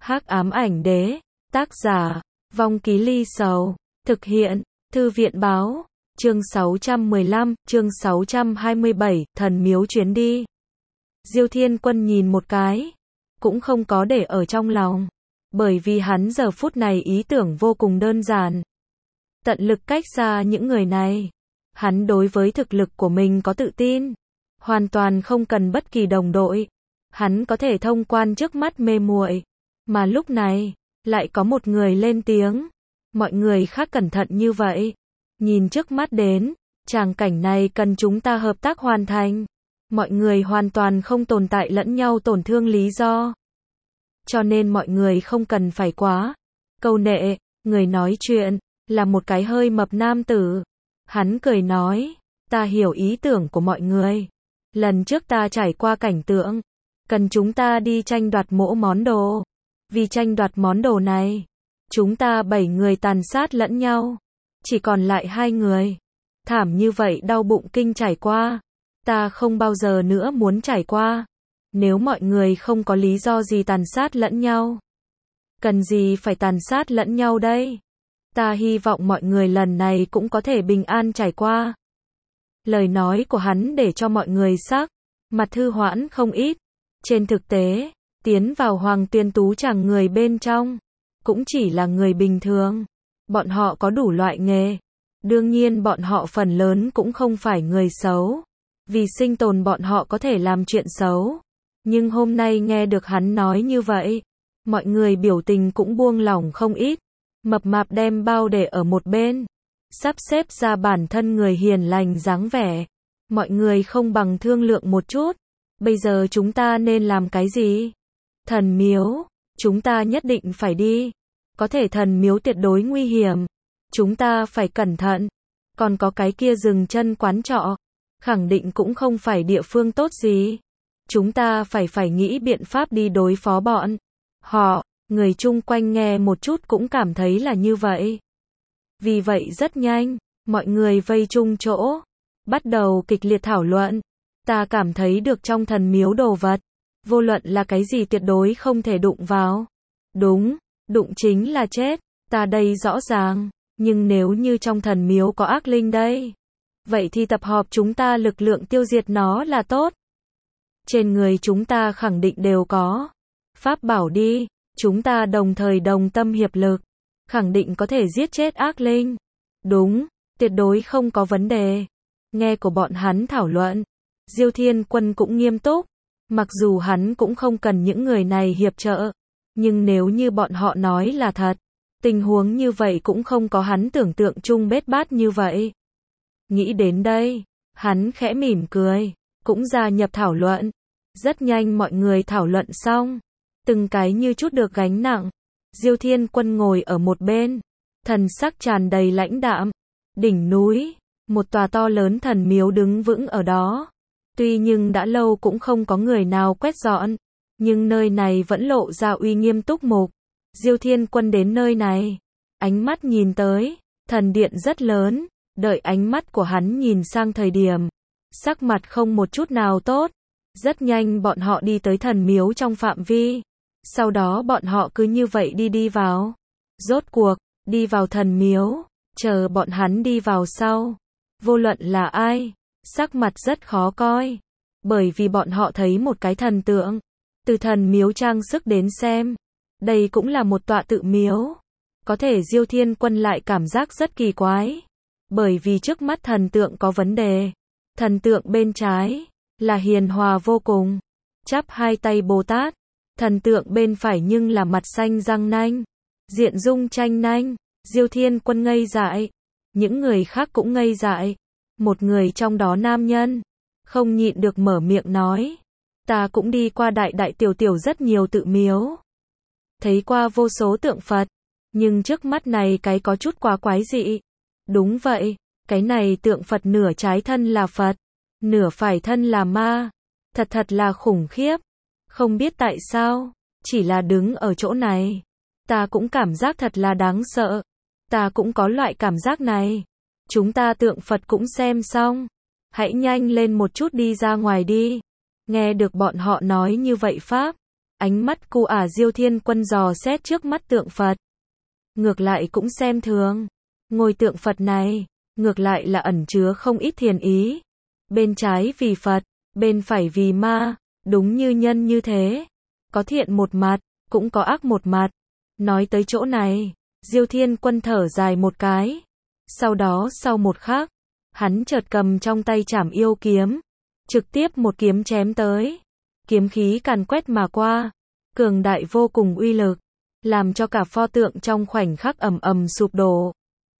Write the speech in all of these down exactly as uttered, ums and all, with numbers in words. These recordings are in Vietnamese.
Hắc ám ảnh đế, tác giả, Vong Ký Ly Sầu, thực hiện, Thư viện báo, chương sáu trăm mười lăm, chương sáu trăm hai mươi bảy, thần miếu chuyến đi. Diêu Thiên Quân nhìn một cái, cũng không có để ở trong lòng, bởi vì hắn giờ phút này ý tưởng vô cùng đơn giản. Tận lực cách xa những người này. Hắn đối với thực lực của mình có tự tin, hoàn toàn không cần bất kỳ đồng đội. Hắn có thể thông quan trước mắt mê muội, mà lúc này lại có một người lên tiếng. Mọi người khác cẩn thận như vậy, nhìn trước mắt đến, tràng cảnh này cần chúng ta hợp tác hoàn thành. Mọi người hoàn toàn không tồn tại lẫn nhau tổn thương lý do. Cho nên mọi người không cần phải quá câu nệ. Người nói chuyện là một cái hơi mập nam tử. Hắn cười nói, ta hiểu ý tưởng của mọi người. Lần trước ta trải qua cảnh tượng, cần chúng ta đi tranh đoạt mỗi món đồ. Vì tranh đoạt món đồ này, chúng ta bảy người tàn sát lẫn nhau, chỉ còn lại hai người. Thảm như vậy đau bụng kinh trải qua, ta không bao giờ nữa muốn trải qua. Nếu mọi người không có lý do gì tàn sát lẫn nhau, cần gì phải tàn sát lẫn nhau đây? Ta hy vọng mọi người lần này cũng có thể bình an trải qua. Lời nói của hắn để cho mọi người sắc mặt thư hoãn không ít. Trên thực tế, tiến vào Hoàng Tuyên Tú Tràng người bên trong cũng chỉ là người bình thường. Bọn họ có đủ loại nghề. Đương nhiên bọn họ phần lớn cũng không phải người xấu. Vì sinh tồn bọn họ có thể làm chuyện xấu. Nhưng hôm nay nghe được hắn nói như vậy, mọi người biểu tình cũng buông lỏng không ít. Mập mạp đem bao để ở một bên, sắp xếp ra bản thân người hiền lành dáng vẻ. Mọi người không bằng thương lượng một chút. Bây giờ chúng ta nên làm cái gì? Thần miếu, chúng ta nhất định phải đi. Có thể thần miếu tuyệt đối nguy hiểm, chúng ta phải cẩn thận. Còn có cái kia dừng chân quán trọ, khẳng định cũng không phải địa phương tốt gì. Chúng ta phải phải nghĩ biện pháp đi đối phó bọn họ. Người chung quanh nghe một chút cũng cảm thấy là như vậy. Vì vậy rất nhanh, mọi người vây chung chỗ, bắt đầu kịch liệt thảo luận. Ta cảm thấy được trong thần miếu đồ vật, vô luận là cái gì tuyệt đối không thể đụng vào. Đúng, đụng chính là chết, ta đây rõ ràng, nhưng nếu như trong thần miếu có ác linh đây, vậy thì tập hợp chúng ta lực lượng tiêu diệt nó là tốt. Trên người chúng ta khẳng định đều có pháp bảo đi. Chúng ta đồng thời đồng tâm hiệp lực, khẳng định có thể giết chết ác linh. Đúng, tuyệt đối không có vấn đề. Nghe của bọn hắn thảo luận, Diêu Thiên Quân cũng nghiêm túc. Mặc dù hắn cũng không cần những người này hiệp trợ, nhưng nếu như bọn họ nói là thật, tình huống như vậy cũng không có hắn tưởng tượng chung bết bát như vậy. Nghĩ đến đây, hắn khẽ mỉm cười, cũng gia nhập thảo luận. Rất nhanh mọi người thảo luận xong, từng cái như chút được gánh nặng. Diêu Thiên Quân ngồi ở một bên, thần sắc tràn đầy lãnh đạm. Đỉnh núi, một tòa to lớn thần miếu đứng vững ở đó. Tuy nhưng đã lâu cũng không có người nào quét dọn, nhưng nơi này vẫn lộ ra uy nghiêm túc mục. Diêu Thiên Quân đến nơi này, ánh mắt nhìn tới, thần điện rất lớn, đợi ánh mắt của hắn nhìn sang thời điểm, sắc mặt không một chút nào tốt. Rất nhanh bọn họ đi tới thần miếu trong phạm vi. Sau đó bọn họ cứ như vậy đi đi vào. Rốt cuộc, đi vào thần miếu, chờ bọn hắn đi vào sau. Vô luận là ai, sắc mặt rất khó coi. Bởi vì bọn họ thấy một cái thần tượng. Từ thần miếu trang sức đến xem, đây cũng là một tọa tự miếu. Có thể Diêu Thiên Quân lại cảm giác rất kỳ quái. Bởi vì trước mắt thần tượng có vấn đề. Thần tượng bên trái là hiền hòa vô cùng, chắp hai tay Bồ Tát. Thần tượng bên phải nhưng là mặt xanh răng nanh, diện dung tranh nanh. Diêu Thiên Quân ngây dại, những người khác cũng ngây dại. Một người trong đó nam nhân không nhịn được mở miệng nói, ta cũng đi qua đại đại tiểu tiểu rất nhiều tự miếu, thấy qua vô số tượng Phật, nhưng trước mắt này cái có chút quá quái dị. Đúng vậy, cái này tượng Phật nửa trái thân là Phật, nửa phải thân là ma, thật thật là khủng khiếp. Không biết tại sao, chỉ là đứng ở chỗ này, ta cũng cảm giác thật là đáng sợ. Ta cũng có loại cảm giác này. Chúng ta tượng Phật cũng xem xong, hãy nhanh lên một chút đi ra ngoài đi. Nghe được bọn họ nói như vậy pháp, Ánh mắt cu ả Diêu Thiên Quân dò xét trước mắt tượng Phật. Ngược lại cũng xem thường. Ngôi tượng Phật này, ngược lại là ẩn chứa không ít thiền ý. Bên trái vì Phật, bên phải vì ma, đúng như nhân như thế. Có thiện một mặt, cũng có ác một mặt. Nói tới chỗ này, Diêu Thiên Quân thở dài một cái. Sau đó sau một khắc, hắn chợt cầm trong tay Trảm Yêu kiếm, trực tiếp một kiếm chém tới. Kiếm khí càn quét mà qua, cường đại vô cùng uy lực, làm cho cả pho tượng trong khoảnh khắc ầm ầm sụp đổ.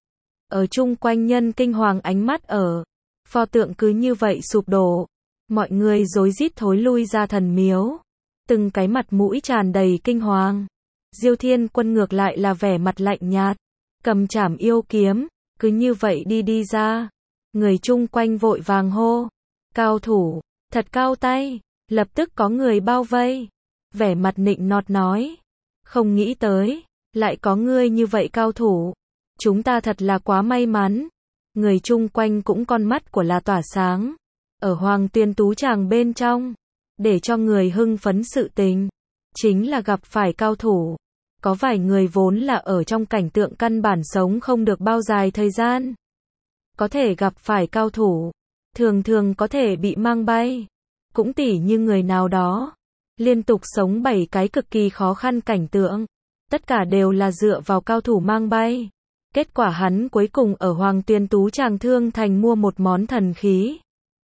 Ở chung quanh nhân kinh hoàng ánh mắt ở, pho tượng cứ như vậy sụp đổ. Mọi người rối rít thối lui ra thần miếu, từng cái mặt mũi tràn đầy kinh hoàng. Diêu Thiên Quân ngược lại là vẻ mặt lạnh nhạt, cầm Trảm Yêu kiếm, cứ như vậy đi đi ra. Người chung quanh vội vàng hô, cao thủ, thật cao tay. Lập tức có người bao vây, vẻ mặt nịnh nọt nói, không nghĩ tới, lại có ngươi như vậy cao thủ. Chúng ta thật là quá may mắn. Người chung quanh cũng con mắt của là tỏa sáng. Ở Hoàng Tuyên Tú Tràng bên trong, để cho người hưng phấn sự tình, chính là gặp phải cao thủ. Có vài người vốn là ở trong cảnh tượng căn bản sống không được bao dài thời gian. Có thể gặp phải cao thủ, thường thường có thể bị mang bay. Cũng tỉ như người nào đó, liên tục sống bảy cái cực kỳ khó khăn cảnh tượng. Tất cả đều là dựa vào cao thủ mang bay. Kết quả hắn cuối cùng ở Hoàng Tuyên Tú Tràng Thương Thành mua một món thần khí.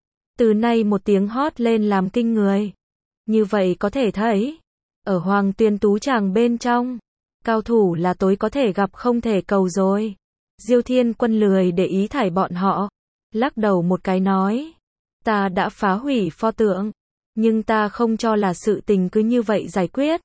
Từ nay một tiếng hót lên làm kinh người. Như vậy có thể thấy, ở Hoàng Tuyên Tú Tràng bên trong, cao thủ là tối có thể gặp không thể cầu rồi. Diêu Thiên Quân lười để ý thải bọn họ, lắc đầu một cái nói, ta đã phá hủy pho tượng, nhưng ta không cho là sự tình cứ như vậy giải quyết.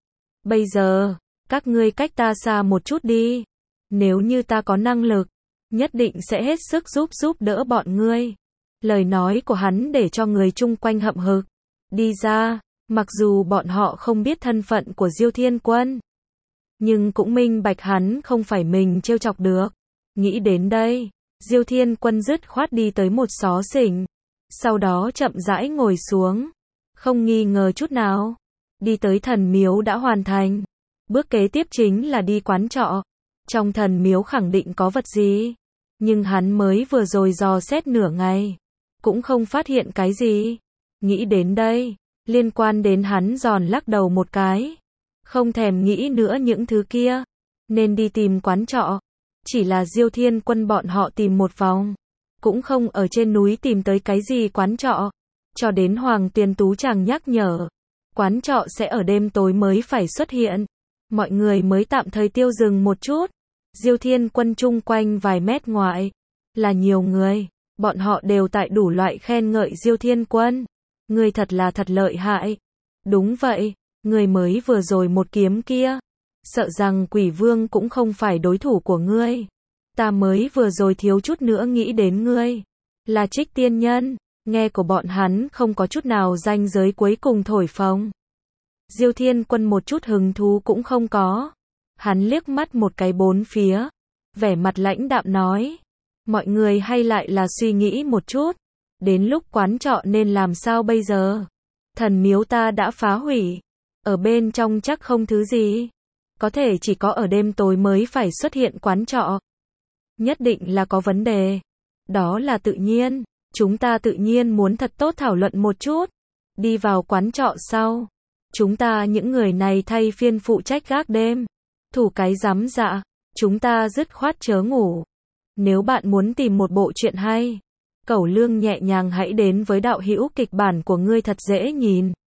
Bây giờ, các ngươi cách ta xa một chút đi. Nếu như ta có năng lực, nhất định sẽ hết sức giúp giúp đỡ bọn ngươi. Lời nói của hắn để cho người chung quanh hậm hực. Đi ra, mặc dù bọn họ không biết thân phận của Diêu Thiên Quân, nhưng cũng minh bạch hắn không phải mình trêu chọc được. Nghĩ đến đây, Diêu Thiên Quân dứt khoát đi tới một xó xỉnh. Sau đó chậm rãi ngồi xuống. Không nghi ngờ chút nào. Đi tới thần miếu đã hoàn thành. Bước kế tiếp chính là đi quán trọ. Trong thần miếu khẳng định có vật gì. Nhưng hắn mới vừa rồi dò xét nửa ngày. Cũng không phát hiện cái gì. Nghĩ đến đây. Liên quan đến hắn giòn lắc đầu một cái. Không thèm nghĩ nữa những thứ kia. Nên đi tìm quán trọ. Chỉ là Diêu Thiên Quân bọn họ tìm một vòng. Cũng không ở trên núi tìm tới cái gì quán trọ. Cho đến Hoàng Tuyên Tú Tràng nhắc nhở. Quán trọ sẽ ở đêm tối mới phải xuất hiện. Mọi người mới tạm thời tiêu dừng một chút. Diêu Thiên Quân chung quanh vài mét ngoại. Là nhiều người. Bọn họ đều tại đủ loại khen ngợi Diêu Thiên Quân. Người thật là thật lợi hại. Đúng vậy. Người mới vừa rồi một kiếm kia. Sợ rằng Quỷ Vương cũng không phải đối thủ của ngươi. Ta mới vừa rồi thiếu chút nữa nghĩ đến ngươi. Là Trích Tiên Nhân. Nghe của bọn hắn không có chút nào ranh giới cuối cùng thổi phồng. Diêu Thiên Quân một chút hứng thú cũng không có. Hắn liếc mắt một cái bốn phía. Vẻ mặt lãnh đạm nói. Mọi người hay lại là suy nghĩ một chút. Đến lúc quán trọ nên làm sao bây giờ? Thần miếu ta đã phá hủy. Ở bên trong chắc không thứ gì. Có thể chỉ có ở đêm tối mới phải xuất hiện quán trọ. Nhất định là có vấn đề. Đó là tự nhiên. Chúng ta tự nhiên muốn thật tốt thảo luận một chút. Đi vào quán trọ sau. Chúng ta những người này thay phiên phụ trách gác đêm. Thủ cái rắm dạ. Chúng ta dứt khoát chớ ngủ. Nếu bạn muốn tìm một bộ truyện hay, Cẩu Lương nhẹ nhàng hãy đến với đạo hữu kịch bản của ngươi thật dễ nhìn.